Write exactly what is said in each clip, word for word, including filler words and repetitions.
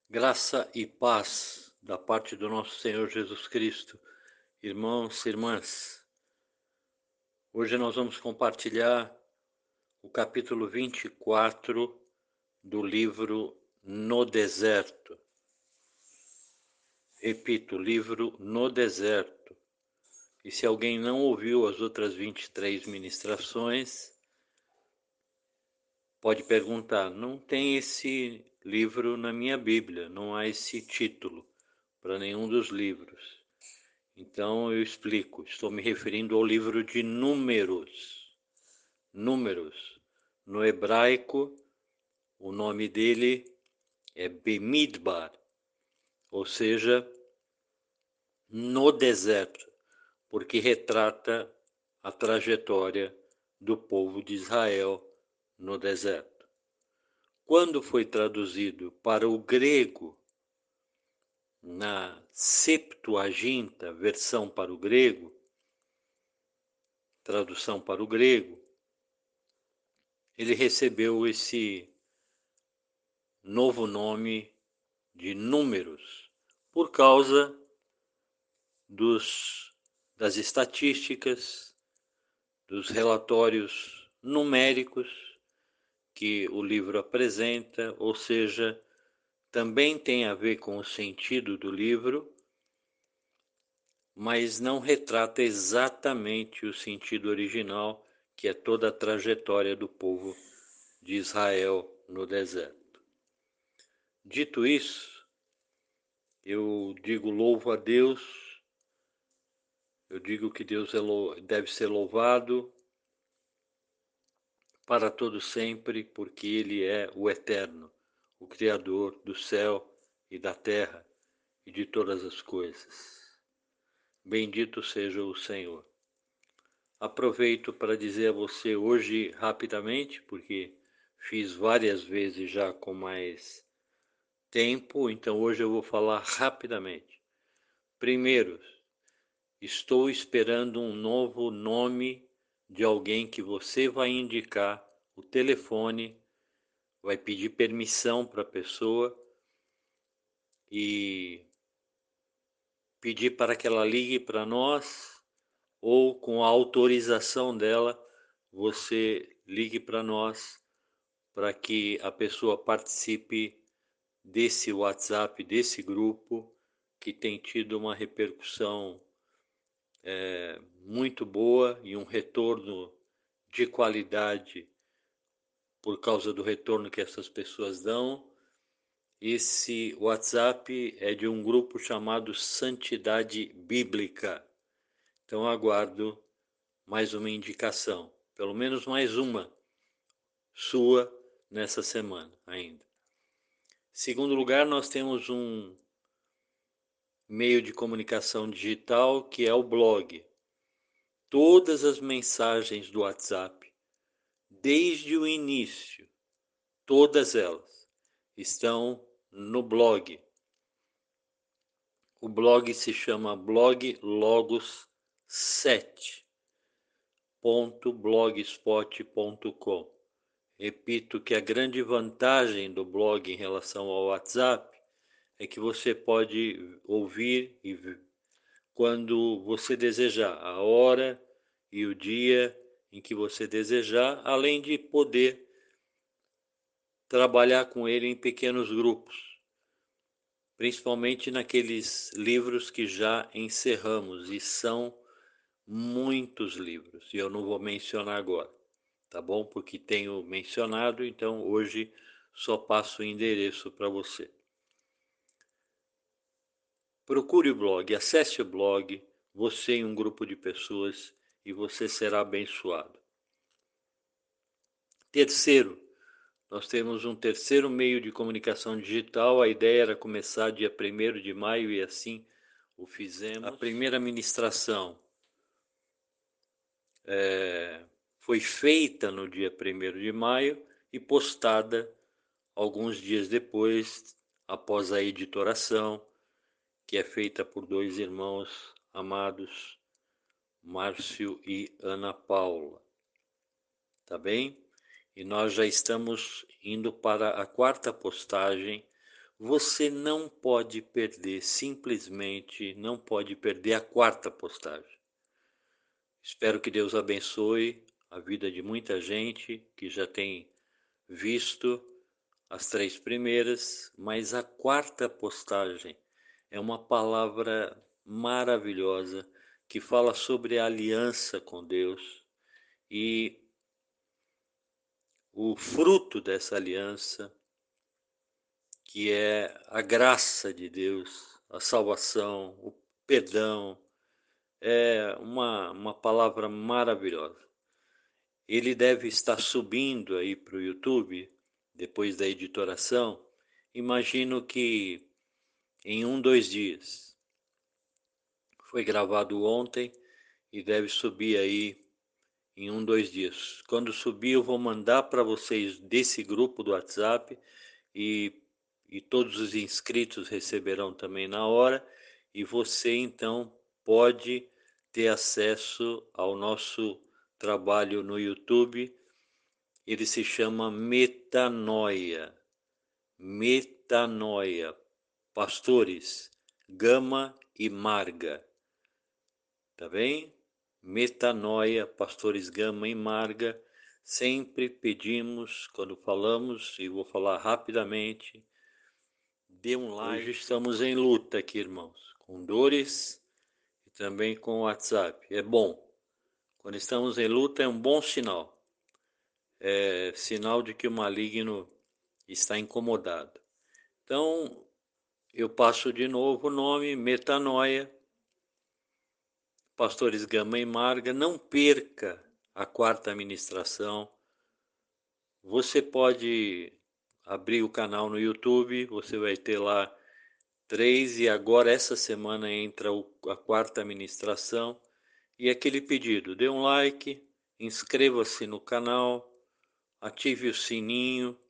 Graça e paz da parte do nosso Senhor Jesus Cristo, irmãos e irmãs. Hoje nós vamos compartilhar o capítulo vinte e quatro do livro No Deserto. Repito, livro No Deserto. E se alguém não ouviu as outras vinte e três ministrações, pode perguntar, não tem esse livro na minha Bíblia, não há esse título para nenhum dos livros. Então eu explico, estou me referindo ao livro de Números. Números. No hebraico, o nome dele é Bemidbar, ou seja, no deserto, porque retrata a trajetória do povo de Israel no deserto. Quando foi traduzido para o grego, na Septuaginta, versão para o grego, tradução para o grego, ele recebeu esse novo nome de Números por causa dos, das estatísticas, dos relatórios numéricos que o livro apresenta, ou seja, também tem a ver com o sentido do livro, mas não retrata exatamente o sentido original, que é toda a trajetória do povo de Israel no deserto. Dito isso, eu digo louvo a Deus, eu digo que Deus é, deve ser louvado para todo sempre, porque Ele é o Eterno, o Criador do céu e da terra e de todas as coisas. Bendito seja o Senhor. Aproveito para dizer a você hoje rapidamente, porque fiz várias vezes já com mais tempo, então hoje eu vou falar rapidamente. Primeiro, estou esperando um novo nome de alguém que você vai indicar, o telefone, vai pedir permissão para a pessoa e pedir para que ela ligue para nós, ou com a autorização dela, você ligue para nós para que a pessoa participe desse WhatsApp, desse grupo, que tem tido uma repercussão é, muito boa e um retorno de qualidade por causa do retorno que essas pessoas dão. Esse WhatsApp é de um grupo chamado Santidade Bíblica. Então aguardo mais uma indicação, pelo menos mais uma sua nessa semana ainda. Segundo lugar, nós temos um meio de comunicação digital que é o blog. Todas as mensagens do WhatsApp, desde o início, todas elas estão no blog. O blog se chama blog logos sete ponto blogspot ponto com. Repito que a grande vantagem do blog em relação ao WhatsApp é que você pode ouvir e quando você desejar, a hora e o dia em que você desejar, além de poder trabalhar com ele em pequenos grupos, principalmente naqueles livros que já encerramos, e são muitos livros, e eu não vou mencionar agora, tá bom? Porque tenho mencionado, então hoje só passo o endereço para você. Procure o blog, acesse o blog, você em um grupo de pessoas, e você será abençoado. Terceiro, nós temos um terceiro meio de comunicação digital. A ideia era começar dia primeiro de maio e assim o fizemos. A primeira ministração é, foi feita no dia primeiro de maio e postada alguns dias depois, após a editoração, que é feita por dois irmãos amados, Márcio e Ana Paula. Tá bem? E nós já estamos indo para a quarta postagem você não pode perder, simplesmente não pode perder a quarta postagem. Espero que Deus abençoe a vida de muita gente que já tem visto as três primeiras, mas a quarta postagem é uma palavra maravilhosa que fala sobre a aliança com Deus e o fruto dessa aliança, que é a graça de Deus, a salvação, o perdão. É uma, uma palavra maravilhosa. Ele deve estar subindo aí para o YouTube, depois da editoração, imagino que em um, dois dias. Foi gravado ontem e deve subir aí em um, dois dias. Quando subir, eu vou mandar para vocês desse grupo do WhatsApp e, e todos os inscritos receberão também na hora. E você, então, pode ter acesso ao nosso trabalho no YouTube. Ele se chama Metanoia. Metanoia. Pastores Gama e Marga. Tá bem? Metanoia, Pastores Gama e Marga. Sempre pedimos, quando falamos, e vou falar rapidamente, dê um like. Hoje estamos em luta aqui, irmãos, com dores e também com o WhatsApp. É bom. Quando estamos em luta é um bom sinal. É sinal de que o maligno está incomodado. Então, eu passo de novo o nome, Metanoia, Pastores Gama e Marga. Não perca a quarta ministração. Você pode abrir o canal no YouTube, você vai ter lá três, e agora essa semana entra a quarta ministração. E aquele pedido, dê um like, inscreva-se no canal, ative o sininho,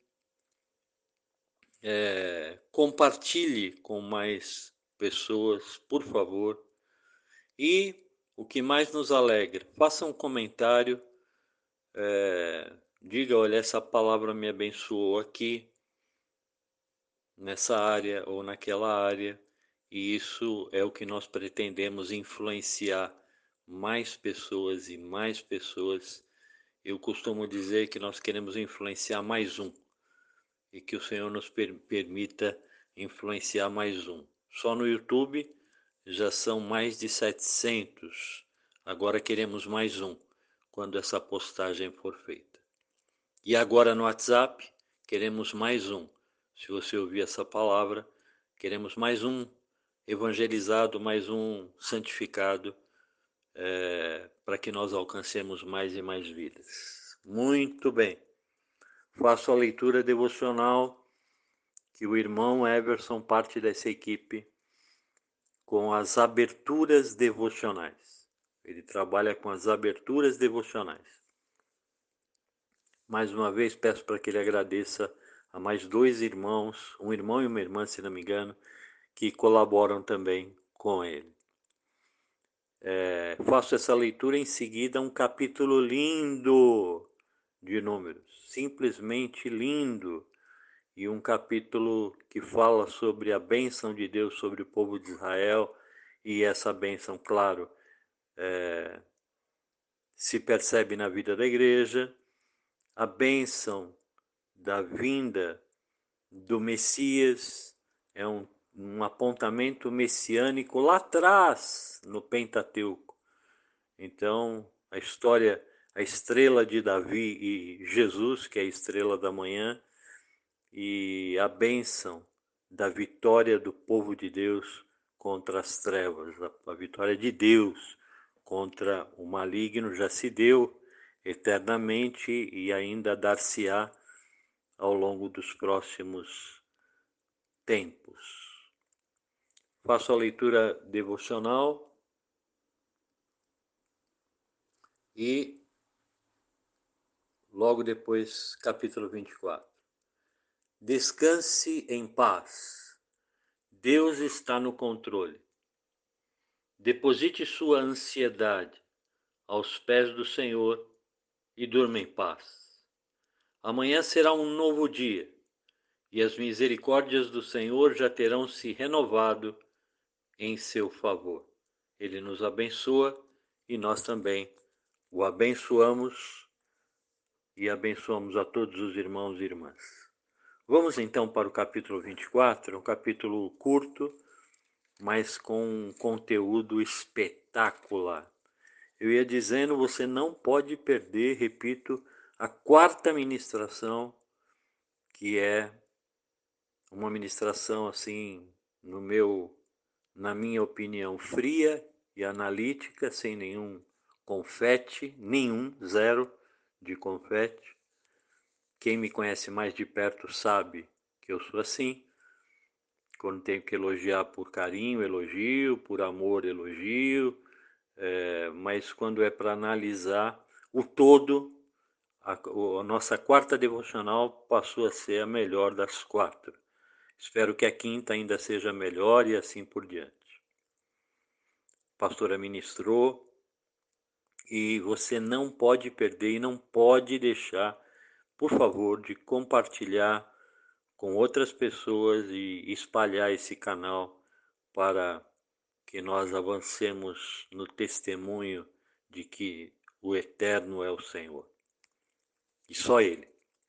é, compartilhe com mais pessoas, por favor. E o que mais nos alegra, faça um comentário, é, diga, olha, essa palavra me abençoou aqui, nessa área ou naquela área, e isso é o que nós pretendemos, influenciar mais pessoas e mais pessoas. Eu costumo dizer que nós queremos influenciar mais um, e que o Senhor nos per permita influenciar mais um. Só no YouTube já são mais de setecentos, agora queremos mais um, quando essa postagem for feita. E agora no WhatsApp, queremos mais um. Se você ouvir essa palavra, queremos mais um evangelizado, mais um santificado, é, para que nós alcancemos mais e mais vidas. Muito bem. Faço a leitura devocional, que o irmão Everson, parte dessa equipe, com as aberturas devocionais. Ele trabalha com as aberturas devocionais. Mais uma vez, peço para que ele agradeça a mais dois irmãos, um irmão e uma irmã, se não me engano, que colaboram também com ele. É, faço essa leitura em seguida, um capítulo lindo de Números, simplesmente lindo, e um capítulo que fala sobre a bênção de Deus sobre o povo de Israel, e essa bênção, claro, é, se percebe na vida da igreja, a bênção da vinda do Messias, é um, um apontamento messiânico lá atrás, no Pentateuco. Então, a história, a estrela de Davi e Jesus, que é a estrela da manhã, e a bênção da vitória do povo de Deus contra as trevas, a, a vitória de Deus contra o maligno já se deu eternamente e ainda dar-se-á ao longo dos próximos tempos. Faço a leitura devocional e logo depois, capítulo vinte e quatro. Descanse em paz. Deus está no controle. Deposite sua ansiedade aos pés do Senhor e durma em paz. Amanhã será um novo dia e as misericórdias do Senhor já terão se renovado em seu favor. Ele nos abençoa e nós também o abençoamos e abençoamos a todos os irmãos e irmãs. Vamos então para o capítulo vinte e quatro, um capítulo curto, mas com um conteúdo espetacular. Eu ia dizendo, você não pode perder, repito, a quarta ministração, que é uma ministração assim, no meu, na minha opinião, fria e analítica, sem nenhum confete, nenhum, zero de confete. Quem me conhece mais de perto sabe que eu sou assim. Quando tenho que elogiar por carinho, elogio, por amor, elogio, é, mas quando é para analisar o todo, a, a nossa quarta devocional passou a ser a melhor das quatro. Espero que a quinta ainda seja melhor e assim por diante. A pastora ministrou e você não pode perder e não pode deixar, por favor, de compartilhar com outras pessoas e espalhar esse canal para que nós avancemos no testemunho de que o Eterno é o Senhor. E só Ele.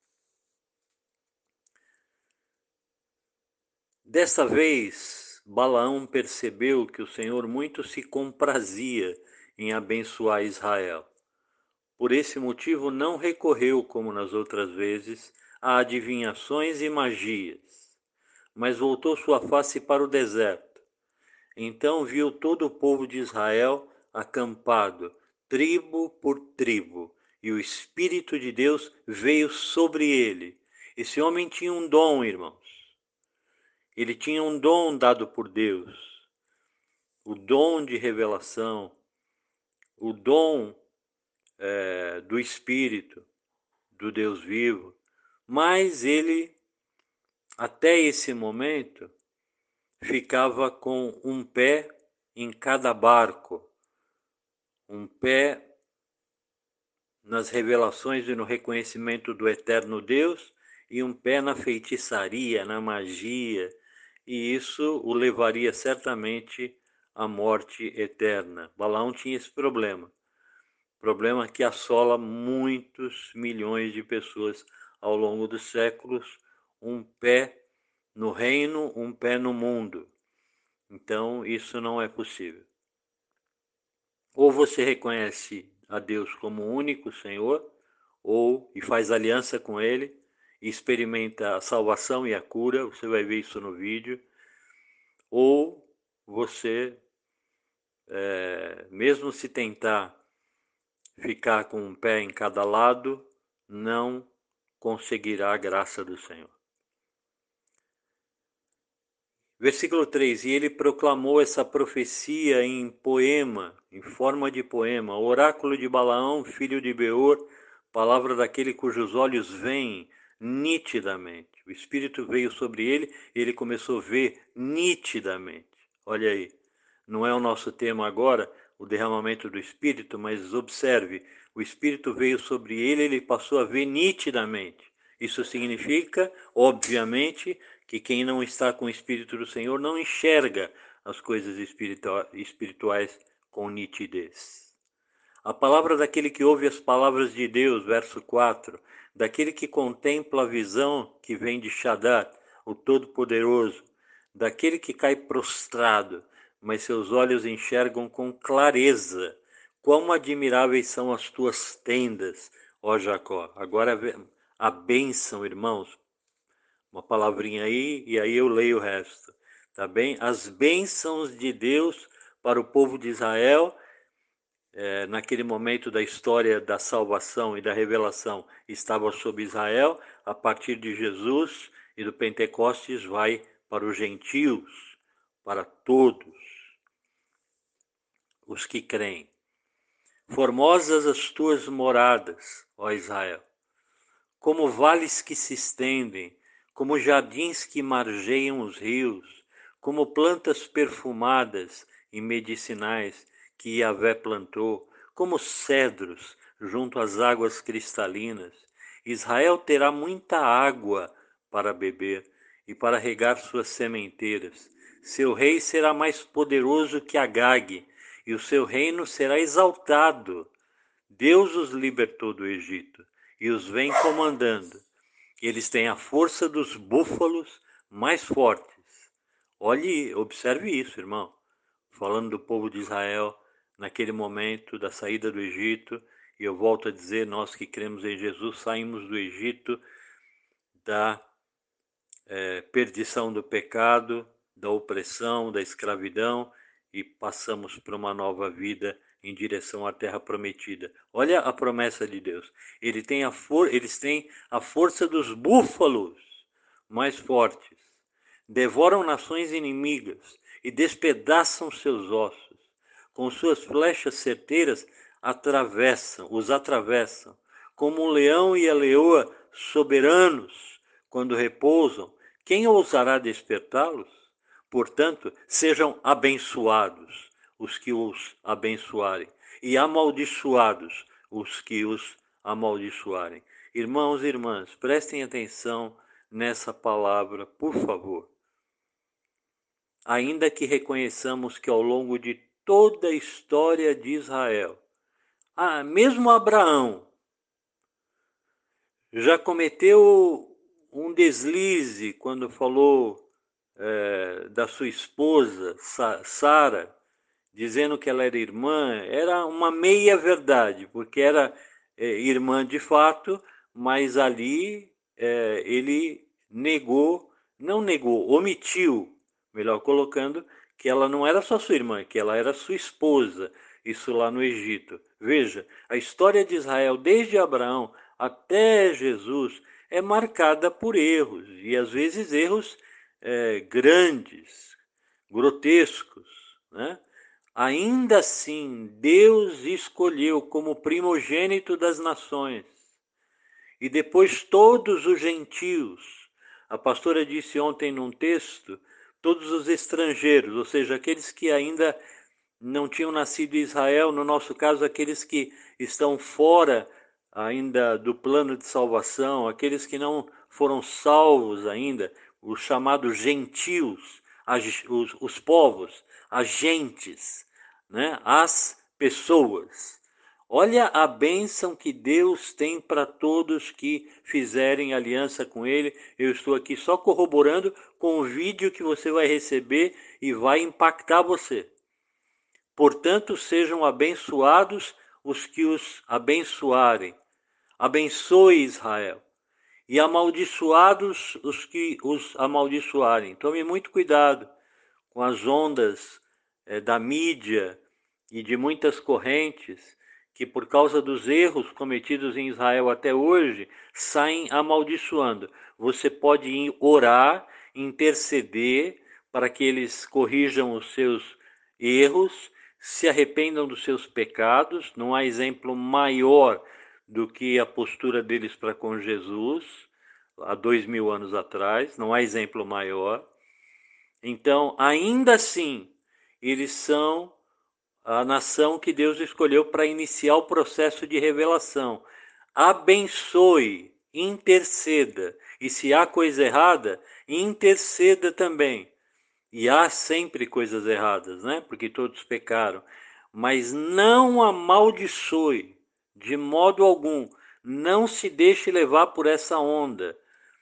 Desta vez, Balaão percebeu que o Senhor muito se comprazia em abençoar Israel. Por esse motivo, não recorreu, como nas outras vezes, a adivinhações e magias, mas voltou sua face para o deserto. Então viu todo o povo de Israel acampado, tribo por tribo, e o Espírito de Deus veio sobre ele. Esse homem tinha um dom, irmãos. Ele tinha um dom dado por Deus, o dom de revelação, o dom é, do Espírito, do Deus vivo. Mas ele, até esse momento, ficava com um pé em cada barco, um pé nas revelações e no reconhecimento do eterno Deus e um pé na feitiçaria, na magia, e isso o levaria certamente à morte eterna. Balaão tinha esse problema, problema que assola muitos milhões de pessoas ao longo dos séculos, um pé no reino, um pé no mundo. Então, isso não é possível. Ou você reconhece a Deus como o único Senhor, ou e faz aliança com Ele, e experimenta a salvação e a cura, você vai ver isso no vídeo, ou você, é, mesmo se tentar ficar com um pé em cada lado, não conseguirá a graça do Senhor. Versículo três, e ele proclamou essa profecia em poema, em forma de poema, oráculo de Balaão, filho de Beor, palavra daquele cujos olhos veem nitidamente. O Espírito veio sobre ele e ele começou a ver nitidamente. Olha aí, não é o nosso tema agora, o derramamento do Espírito, mas observe, o Espírito veio sobre ele e ele passou a ver nitidamente. Isso significa, obviamente, que quem não está com o Espírito do Senhor não enxerga as coisas espirituais com nitidez. A palavra daquele que ouve as palavras de Deus, verso quatro, daquele que contempla a visão que vem de Shaddai, o Todo-Poderoso, daquele que cai prostrado, mas seus olhos enxergam com clareza. Quão admiráveis são as tuas tendas, ó Jacó. Agora a bênção, irmãos, uma palavrinha aí e aí eu leio o resto, tá bem? As bênçãos de Deus para o povo de Israel, é, naquele momento da história da salvação e da revelação, estava sobre Israel. A partir de Jesus e do Pentecostes vai para os gentios, para todos os que creem. Formosas as tuas moradas, ó Israel, como vales que se estendem, como jardins que margeiam os rios, como plantas perfumadas e medicinais que Yahvé plantou, como cedros junto às águas cristalinas. Israel terá muita água para beber e para regar suas sementeiras. Seu rei será mais poderoso que Agag, e o seu reino será exaltado. Deus os libertou do Egito e os vem comandando. Eles têm a força dos búfalos mais fortes. Olhe, observe isso, irmão. Falando do povo de Israel naquele momento da saída do Egito, e eu volto a dizer, nós que cremos em Jesus, saímos do Egito da é, perdição do pecado, da opressão, da escravidão, e passamos para uma nova vida em direção à terra prometida. Olha a promessa de Deus. Ele tem a for eles têm a força dos búfalos mais fortes. Devoram nações inimigas e despedaçam seus ossos. Com suas flechas certeiras atravessam, os atravessam. Como um leão e a leoa soberanos, quando repousam, quem ousará despertá-los? Portanto, sejam abençoados os que os abençoarem, e amaldiçoados os que os amaldiçoarem. Irmãos e irmãs, prestem atenção nessa palavra, por favor. Ainda que reconheçamos que ao longo de toda a história de Israel, ah, mesmo Abraão já cometeu um deslize quando falou é, da sua esposa, Sara, dizendo que ela era irmã, era uma meia-verdade, porque era é, irmã de fato, mas ali é, ele negou, não negou, omitiu, melhor colocando, que ela não era só sua irmã, que ela era sua esposa, isso lá no Egito. Veja, a história de Israel, desde Abraão até Jesus, é marcada por erros, e às vezes erros é, grandes, grotescos, né? Ainda assim, Deus escolheu como primogênito das nações, e depois todos os gentios. A pastora disse ontem num texto, todos os estrangeiros, ou seja, aqueles que ainda não tinham nascido em Israel, no nosso caso, aqueles que estão fora ainda do plano de salvação, aqueles que não foram salvos ainda, os chamados gentios, os, os povos, as gentes, né? As pessoas. Olha a bênção que Deus tem para todos que fizerem aliança com Ele. Eu estou aqui só corroborando com o vídeo que você vai receber e vai impactar você. Portanto, sejam abençoados os que os abençoarem. Abençoe Israel. E amaldiçoados os que os amaldiçoarem. Tome muito cuidado com as ondas é, da mídia e de muitas correntes que, por causa dos erros cometidos em Israel até hoje, saem amaldiçoando. Você pode orar, interceder para que eles corrijam os seus erros, se arrependam dos seus pecados. Não há exemplo maior do que a postura deles para com Jesus, há dois mil anos atrás. Não há exemplo maior. Então, ainda assim, eles são a nação que Deus escolheu para iniciar o processo de revelação. Abençoe, interceda. E se há coisa errada, interceda também. E há sempre coisas erradas, né? Porque todos pecaram. Mas não amaldiçoe, de modo algum. Não se deixe levar por essa onda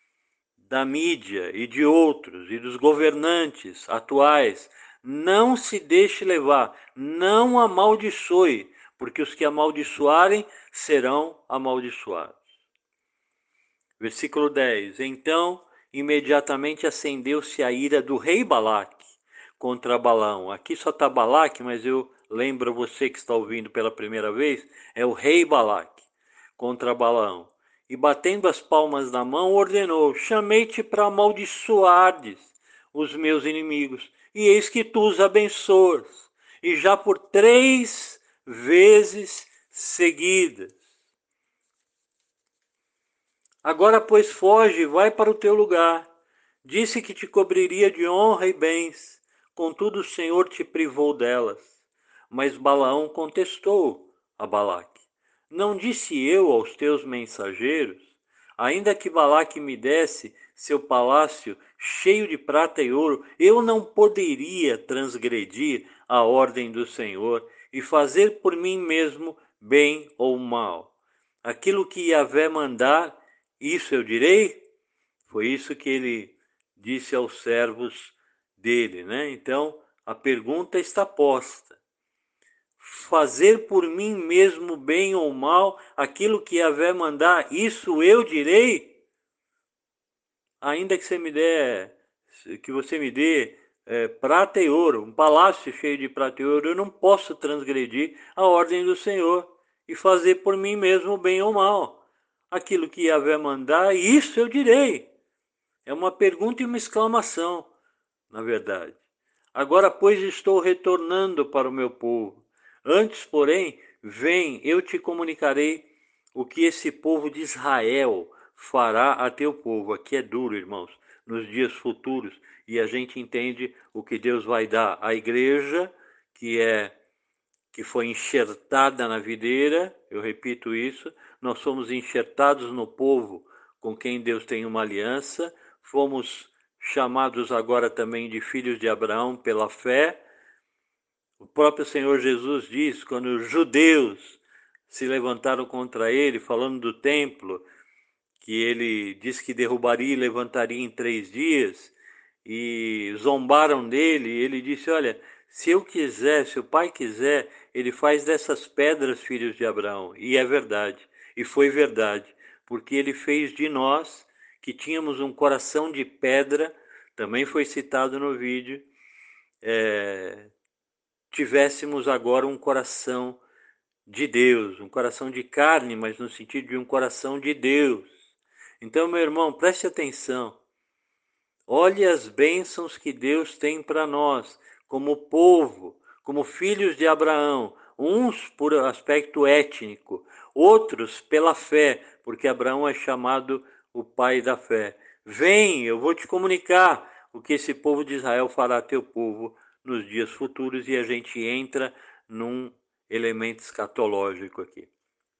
da mídia e de outros, e dos governantes atuais. Não se deixe levar, não amaldiçoe, porque os que amaldiçoarem serão amaldiçoados. Versículo dez. Então, imediatamente acendeu-se a ira do rei Balaque contra Balaão. Aqui só está Balaque, mas eu lembro você que está ouvindo pela primeira vez, é o rei Balaque contra Balaão. E batendo as palmas na mão, ordenou: chamei-te para amaldiçoardes os meus inimigos, e eis que tu os abençoas, e já por três vezes seguidas. Agora, pois, foge, vai para o teu lugar. Disse que te cobriria de honra e bens, contudo o Senhor te privou delas. Mas Balaão contestou a Balaque: não disse eu aos teus mensageiros, ainda que Balaque me desse seu palácio cheio de prata e ouro, eu não poderia transgredir a ordem do Senhor e fazer por mim mesmo bem ou mal. Aquilo que Yahvé mandar, isso eu direi? Foi isso que ele disse aos servos dele, né? Então, a pergunta está posta. Fazer por mim mesmo bem ou mal, aquilo que Yahvé mandar, isso eu direi? Ainda que você me dê, que você me dê é, prata e ouro, um palácio cheio de prata e ouro, eu não posso transgredir a ordem do Senhor e fazer por mim mesmo bem ou mal. Aquilo que Yahvé mandar, isso eu direi. É uma pergunta e uma exclamação, na verdade. Agora, pois, estou retornando para o meu povo. Antes, porém, vem, eu te comunicarei o que esse povo de Israel fará a teu povo. Aqui é duro, irmãos, nos dias futuros. E a gente entende o que Deus vai dar à igreja, que é que foi enxertada na videira, eu repito isso, nós somos enxertados no povo com quem Deus tem uma aliança, fomos chamados agora também de filhos de Abraão pela fé. O próprio Senhor Jesus diz, quando os judeus se levantaram contra ele, falando do templo, que ele disse que derrubaria e levantaria em três dias, e zombaram dele, ele disse, olha, se eu quiser, se o Pai quiser, ele faz dessas pedras filhos de Abraão. E é verdade, e foi verdade, porque ele fez de nós, que tínhamos um coração de pedra, também foi citado no vídeo, é, tivéssemos agora um coração de Deus, um coração de carne, mas no sentido de um coração de Deus. Então, meu irmão, preste atenção. Olhe as bênçãos que Deus tem para nós, como povo, como filhos de Abraão, uns por aspecto étnico, outros pela fé, porque Abraão é chamado o pai da fé. Vem, eu vou te comunicar o que esse povo de Israel fará a teu povo nos dias futuros, e a gente entra num elemento escatológico aqui.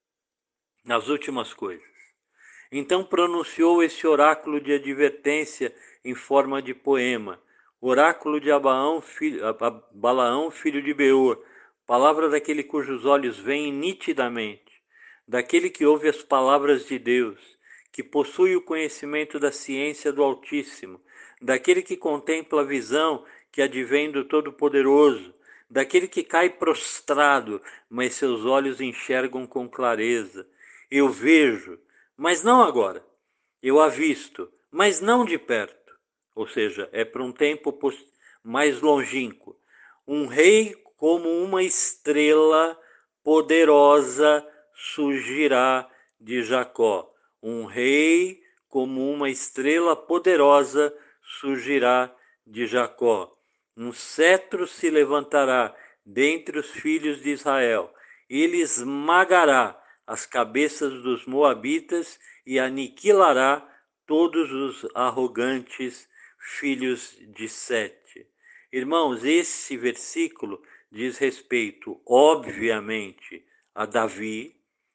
Nas últimas coisas. Então pronunciou esse oráculo de advertência em forma de poema. Oráculo de Abaão, filho, Balaão, filho de Beor. Palavra daquele cujos olhos veem nitidamente. Daquele que ouve as palavras de Deus. Que possui o conhecimento da ciência do Altíssimo. Daquele que contempla a visão que advém do Todo-Poderoso. Daquele que cai prostrado, mas seus olhos enxergam com clareza. Eu vejo, mas não agora. Eu avisto, mas não de perto. Ou seja, é para um tempo mais longínquo. Um rei como uma estrela poderosa surgirá de Jacó. Um rei como uma estrela poderosa surgirá de Jacó. Um cetro se levantará dentre os filhos de Israel. Ele esmagará as cabeças dos moabitas e aniquilará todos os arrogantes filhos de Sete. Irmãos, esse versículo diz respeito, obviamente, a Davi,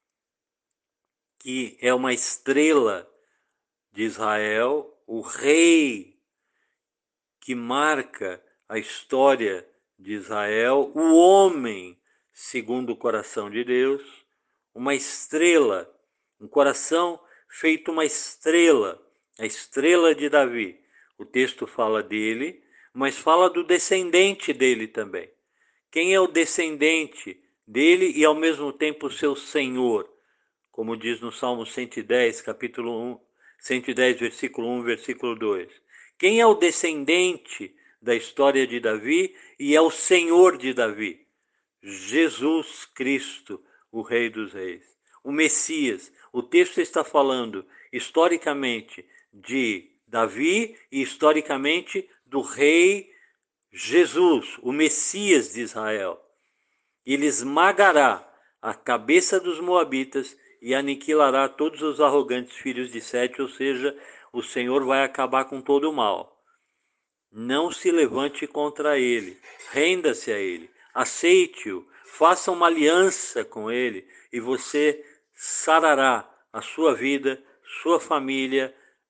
que é uma estrela de Israel, o rei que marca a história de Israel, o homem segundo o coração de Deus, uma estrela, um coração feito uma estrela, a estrela de Davi. O texto fala dele, mas fala do descendente dele também. Quem é o descendente dele e ao mesmo tempo seu senhor? Como diz no Salmo cento e dez, capítulo um, cento e dez, versículo um, versículo dois. Quem é o descendente da história de Davi e é o senhor de Davi? Jesus Cristo, o Rei dos Reis, o Messias. O texto está falando historicamente de Davi e historicamente do Rei Jesus, o Messias de Israel. Ele esmagará a cabeça dos moabitas e aniquilará todos os arrogantes filhos de Sete, ou seja, o Senhor vai acabar com todo o mal. Não se levante contra ele, renda-se a ele, aceite-o, faça uma aliança com ele e você sarará a sua vida, sua família,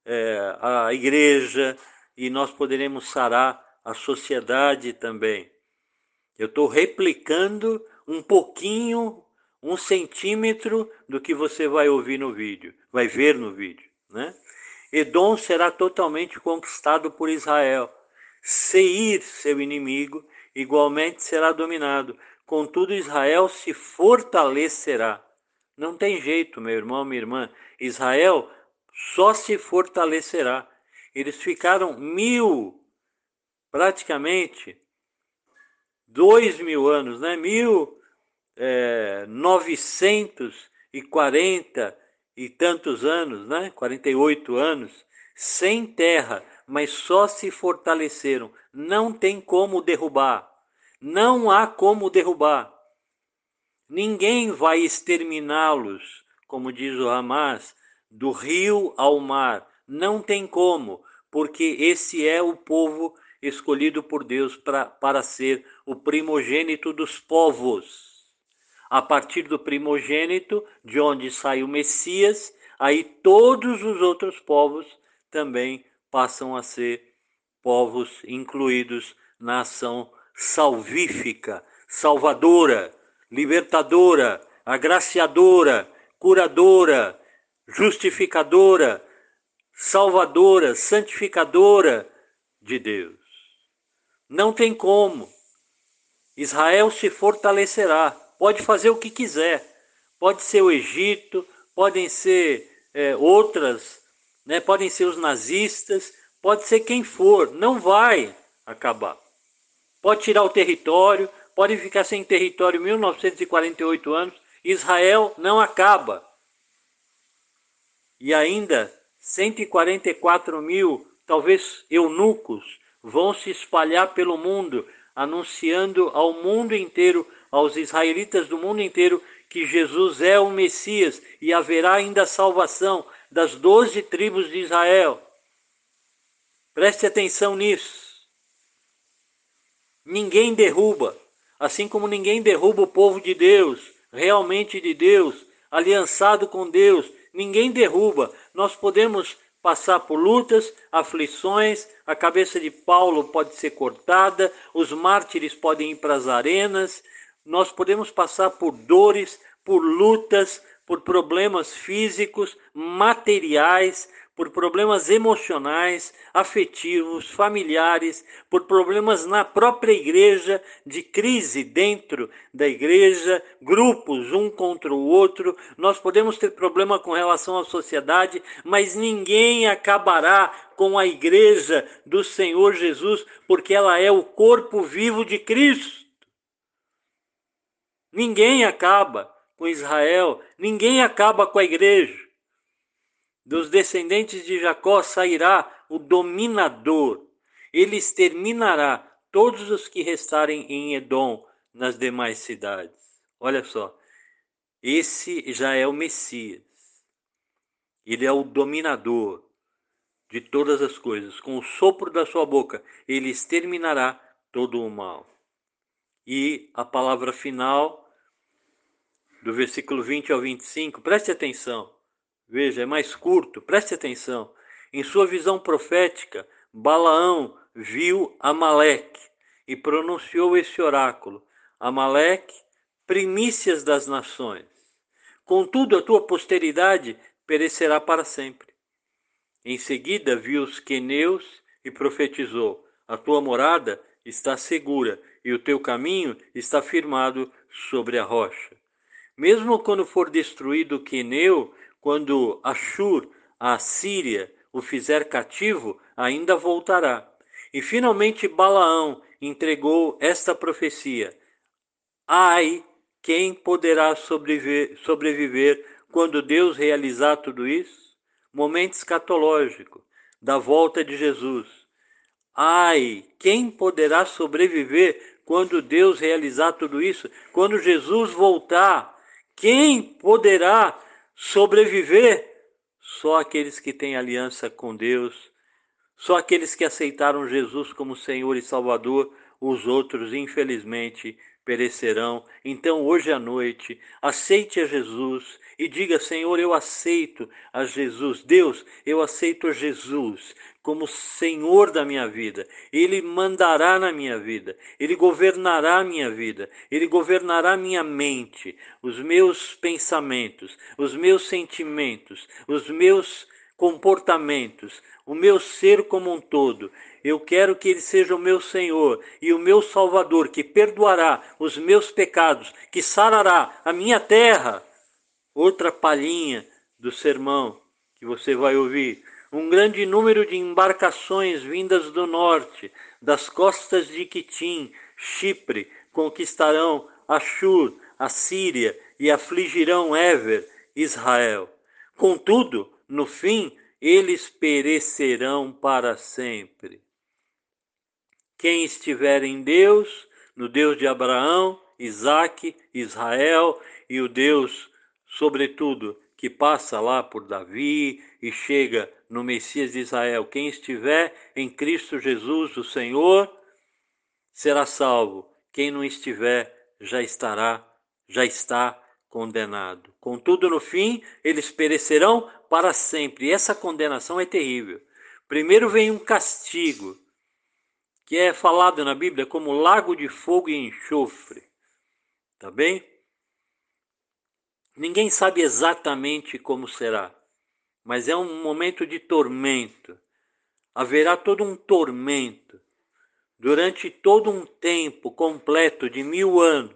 é, a igreja e nós poderemos sarar a sociedade também. Eu estou replicando um pouquinho, um centímetro do que você vai ouvir no vídeo, vai ver no vídeo, né? Edom será totalmente conquistado por Israel. Seir, seu inimigo, igualmente será dominado. Contudo, Israel se fortalecerá. Não tem jeito, meu irmão, minha irmã. Israel só se fortalecerá. Eles ficaram mil, praticamente, dois mil anos, né? Mil é, novecentos e quarenta e tantos anos, né? quarenta e oito anos, sem terra, mas só se fortaleceram. Não tem como derrubar. Não há como derrubar. Ninguém vai exterminá-los, como diz o Hamas, do rio ao mar. Não tem como, porque esse é o povo escolhido por Deus pra, para ser o primogênito dos povos. A partir do primogênito, de onde sai o Messias, aí todos os outros povos também passam a ser povos incluídos na ação salvífica, salvadora, libertadora, agraciadora, curadora, justificadora, salvadora, santificadora de Deus. Não tem como. Israel se fortalecerá. Pode fazer o que quiser. Pode ser o Egito, podem ser é, outras, né? Podem ser os nazistas, pode ser quem for. Não vai acabar. Pode tirar o território, pode ficar sem território mil novecentos e quarenta e oito anos. Israel não acaba. E ainda cento e quarenta e quatro mil, talvez eunucos, vão se espalhar pelo mundo, anunciando ao mundo inteiro, aos israelitas do mundo inteiro, que Jesus é o Messias e haverá ainda salvação das doze tribos de Israel. Preste atenção nisso. Ninguém derruba, assim como ninguém derruba o povo de Deus, realmente de Deus, aliançado com Deus. Ninguém derruba. Nós podemos passar por lutas, aflições, a cabeça de Paulo pode ser cortada, os mártires podem ir para as arenas, nós podemos passar por dores, por lutas, por problemas físicos, materiais, por problemas emocionais, afetivos, familiares, por problemas na própria igreja, de crise dentro da igreja, grupos um contra o outro. Nós podemos ter problema com relação à sociedade, mas ninguém acabará com a igreja do Senhor Jesus, porque ela é o corpo vivo de Cristo. Ninguém acaba com Israel, ninguém acaba com a igreja. Dos descendentes de Jacó sairá o dominador. Ele exterminará todos os que restarem em Edom, nas demais cidades. Olha só, esse já é o Messias. Ele é o dominador de todas as coisas. Com o sopro da sua boca, ele exterminará todo o mal. E a palavra final, do versículo vinte ao vinte e cinco, preste atenção. Veja, é mais curto, preste atenção. Em sua visão profética, Balaão viu Amaleque e pronunciou esse oráculo: Amaleque, primícias das nações. Contudo, a tua posteridade perecerá para sempre. Em seguida, viu os queneus e profetizou: a tua morada está segura e o teu caminho está firmado sobre a rocha. Mesmo quando for destruído o queneu, quando Ashur, a Síria, o fizer cativo, ainda voltará. E finalmente Balaão entregou esta profecia: ai, quem poderá sobreviver, sobreviver quando Deus realizar tudo isso? Momento escatológico da volta de Jesus. Ai, quem poderá sobreviver quando Deus realizar tudo isso? Quando Jesus voltar, quem poderá sobreviver? Só aqueles que têm aliança com Deus, só aqueles que aceitaram Jesus como Senhor e Salvador. Os outros, infelizmente, perecerão. Então, hoje à noite, aceite a Jesus e diga: Senhor, eu aceito a Jesus. Deus, eu aceito a Jesus como Senhor da minha vida. Ele mandará na minha vida, Ele governará a minha vida, Ele governará a minha mente, os meus pensamentos, os meus sentimentos, os meus comportamentos, o meu ser como um todo. Eu quero que Ele seja o meu Senhor e o meu Salvador, que perdoará os meus pecados, que sarará a minha terra. Outra palhinha do sermão que você vai ouvir. Um grande número de embarcações vindas do norte, das costas de Quitim, Chipre, conquistarão Ashur, a Síria, e afligirão Ever, Israel. Contudo, no fim, eles perecerão para sempre. Quem estiver em Deus, no Deus de Abraão, Isaque, Israel, e o Deus, sobretudo, que passa lá por Davi e chega no Messias de Israel, quem estiver em Cristo Jesus, o Senhor, será salvo. Quem não estiver, já estará, já está condenado. Contudo, no fim, eles perecerão para sempre. E essa condenação é terrível. Primeiro vem um castigo, que é falado na Bíblia como lago de fogo e enxofre. Tá bem? Ninguém sabe exatamente como será, mas é um momento de tormento. Haverá todo um tormento durante todo um tempo completo de mil anos.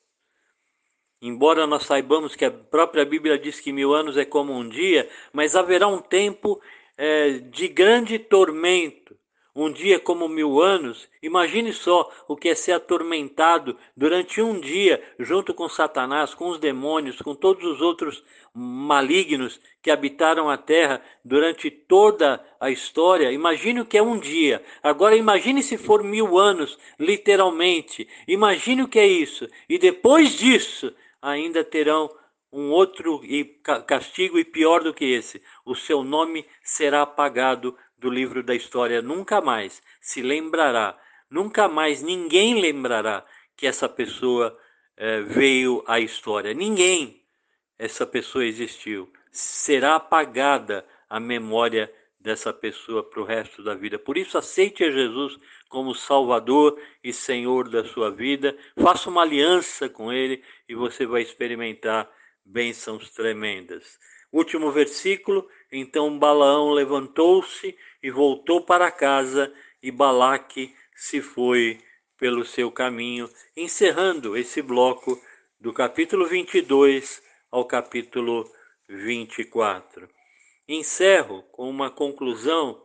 Embora nós saibamos que a própria Bíblia diz que mil anos é como um dia, mas haverá um tempo é, de grande tormento. Um dia como mil anos, imagine só o que é ser atormentado durante um dia junto com Satanás, com os demônios, com todos os outros malignos que habitaram a terra durante toda a história. Imagine o que é um dia. Agora imagine se for mil anos, literalmente. Imagine o que é isso. E depois disso, ainda terão um outro castigo e pior do que esse. O seu nome será apagado do livro da história. Nunca mais se lembrará, nunca mais ninguém lembrará que essa pessoa eh, veio à história. Ninguém, essa pessoa existiu. Será apagada a memória dessa pessoa para o resto da vida. Por isso, aceite a Jesus como Salvador e Senhor da sua vida. Faça uma aliança com Ele e você vai experimentar bênçãos tremendas. Último versículo. Então Balaão levantou-se e voltou para casa, e Balaque se foi pelo seu caminho, encerrando esse bloco do capítulo vinte e dois ao capítulo vinte e quatro. Encerro com uma conclusão.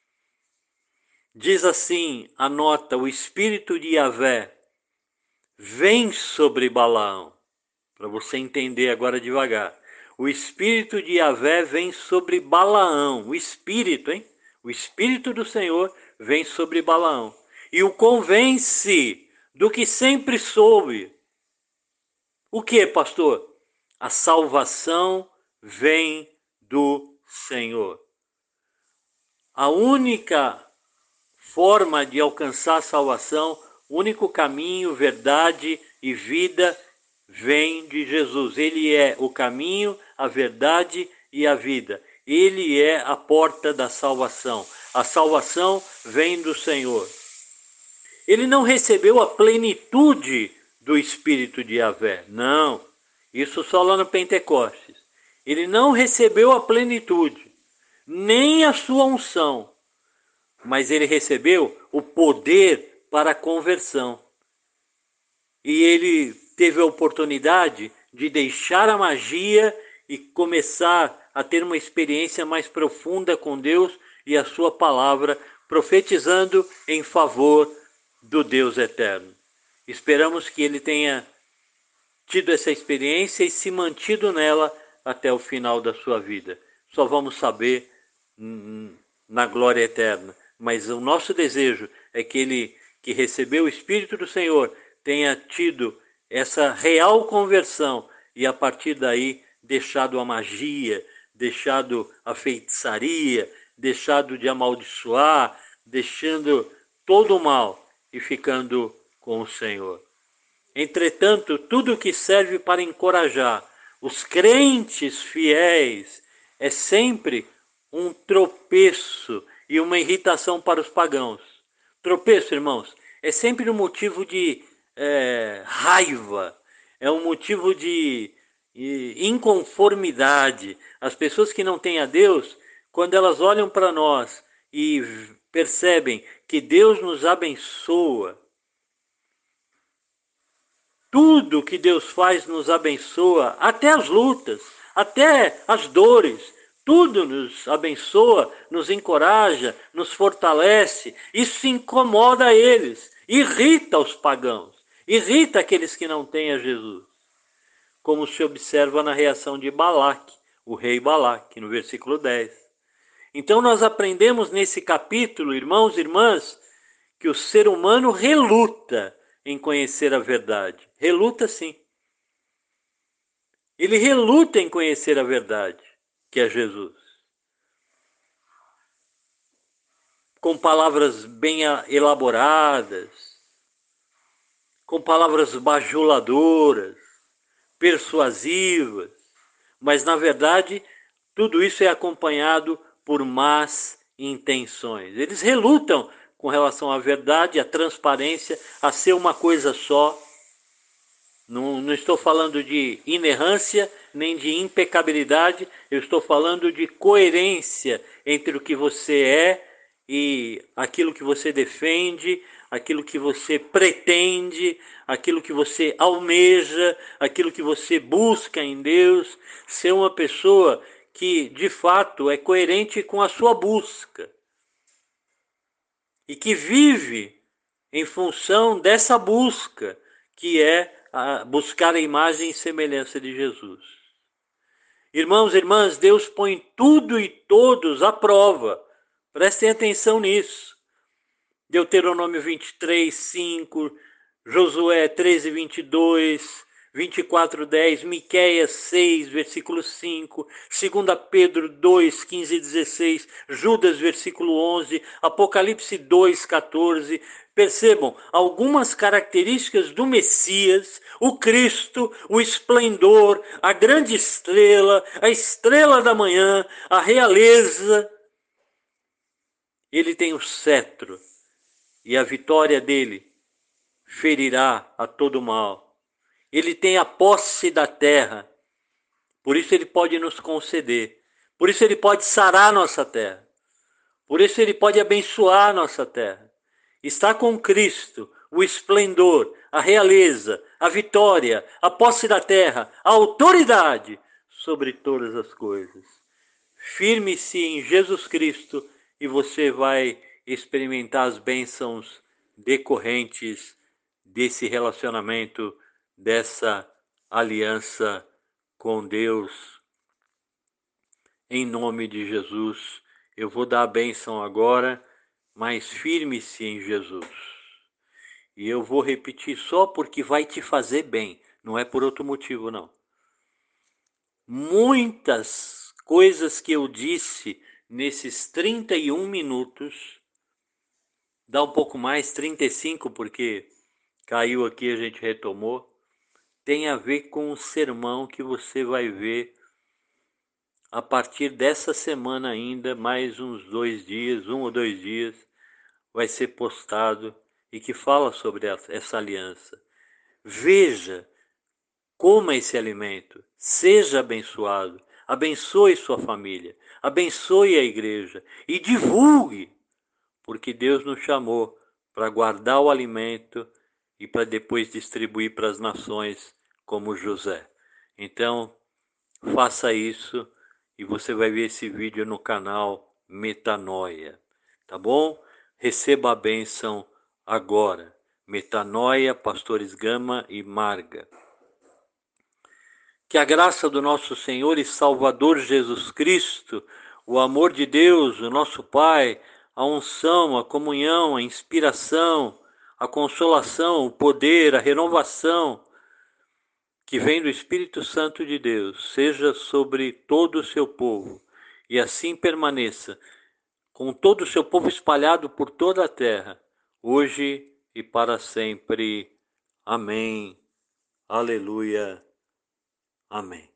Diz assim a nota: o Espírito de Yahvé vem sobre Balaão. Para você entender agora devagar. O Espírito de Yahvé vem sobre Balaão. O Espírito, hein? O Espírito do Senhor vem sobre Balaão. E o convence do que sempre soube. O que, pastor? A salvação vem do Senhor. A única forma de alcançar a salvação, o único caminho, verdade e vida vem de Jesus. Ele é o caminho, a verdade e a vida. Ele é a porta da salvação. A salvação vem do Senhor. Ele não recebeu a plenitude do Espírito de Yahvé. Não. Isso só lá no Pentecostes. Ele não recebeu a plenitude, nem a sua unção. Mas ele recebeu o poder para a conversão. E ele teve a oportunidade de deixar a magia e começar a ter uma experiência mais profunda com Deus e a sua palavra, profetizando em favor do Deus eterno. Esperamos que ele tenha tido essa experiência e se mantido nela até o final da sua vida. Só vamos saber hum, na glória eterna. Mas o nosso desejo é que ele que recebeu o Espírito do Senhor tenha tido essa real conversão e a partir daí deixado a magia, deixado a feitiçaria, deixado de amaldiçoar, deixando todo o mal e ficando com o Senhor. Entretanto, tudo que serve para encorajar os crentes fiéis é sempre um tropeço e uma irritação para os pagãos. Tropeço, irmãos, é sempre um motivo de é, raiva, é um motivo de, de inconformidade. As pessoas que não têm a Deus, quando elas olham para nós e percebem que Deus nos abençoa, tudo que Deus faz nos abençoa, até as lutas, até as dores, tudo nos abençoa, nos encoraja, nos fortalece. Isso incomoda eles, irrita os pagãos, irrita aqueles que não têm a Jesus. Como se observa na reação de Balaque, o rei Balaque, no versículo dez. Então nós aprendemos nesse capítulo, irmãos e irmãs, que o ser humano reluta em conhecer a verdade. Reluta sim. Ele reluta em conhecer a verdade, que é Jesus. Com palavras bem elaboradas, com palavras bajuladoras, persuasivas, mas na verdade tudo isso é acompanhado por más intenções. Eles relutam com relação à verdade, à transparência, a ser uma coisa só. Não, não estou falando de inerrância, nem de impecabilidade, eu estou falando de coerência entre o que você é e aquilo que você defende, aquilo que você pretende, aquilo que você almeja, aquilo que você busca em Deus. Ser uma pessoa que, de fato, é coerente com a sua busca e que vive em função dessa busca, que é a buscar a imagem e semelhança de Jesus. Irmãos e irmãs, Deus põe tudo e todos à prova. Prestem atenção nisso. Deuteronômio vinte e três, cinco, Josué treze, vinte e dois, vinte e quatro, dez, Miqueias seis, versículo cinco, dois Pedro dois, quinze e dezesseis, Judas, versículo onze, Apocalipse dois, quatorze. Percebam algumas características do Messias, o Cristo, o esplendor, a grande estrela, a estrela da manhã, a realeza. Ele tem o cetro e a vitória dele ferirá a todo mal. Ele tem a posse da terra, por isso ele pode nos conceder, por isso ele pode sarar nossa terra, por isso ele pode abençoar nossa terra. Está com Cristo o esplendor, a realeza, a vitória, a posse da terra, a autoridade sobre todas as coisas. Firme-se em Jesus Cristo e você vai experimentar as bênçãos decorrentes desse relacionamento, dessa aliança com Deus. Em nome de Jesus, eu vou dar a bênção agora, mas firme-se em Jesus. E eu vou repetir só porque vai te fazer bem, não é por outro motivo não. Muitas coisas que eu disse nesses trinta e um minutos, dá um pouco mais, trinta e cinco, porque caiu aqui, a gente retomou, tem a ver com o sermão que você vai ver a partir dessa semana ainda, mais uns dois dias, um ou dois dias, vai ser postado e que fala sobre essa aliança. Veja, coma esse alimento, seja abençoado, abençoe sua família, abençoe a igreja e divulgue, porque Deus nos chamou para guardar o alimento e para depois distribuir para as nações como José. Então, faça isso e você vai ver esse vídeo no canal Metanoia, tá bom? Receba a bênção agora. Metanoia, Pastores Gama e Marga. Que a graça do nosso Senhor e Salvador Jesus Cristo, o amor de Deus, o nosso Pai, a unção, a comunhão, a inspiração, a consolação, o poder, a renovação que vem do Espírito Santo de Deus, seja sobre todo o seu povo, e assim permaneça, com todo o seu povo espalhado por toda a terra, hoje e para sempre. Amém Aleluia. Amém.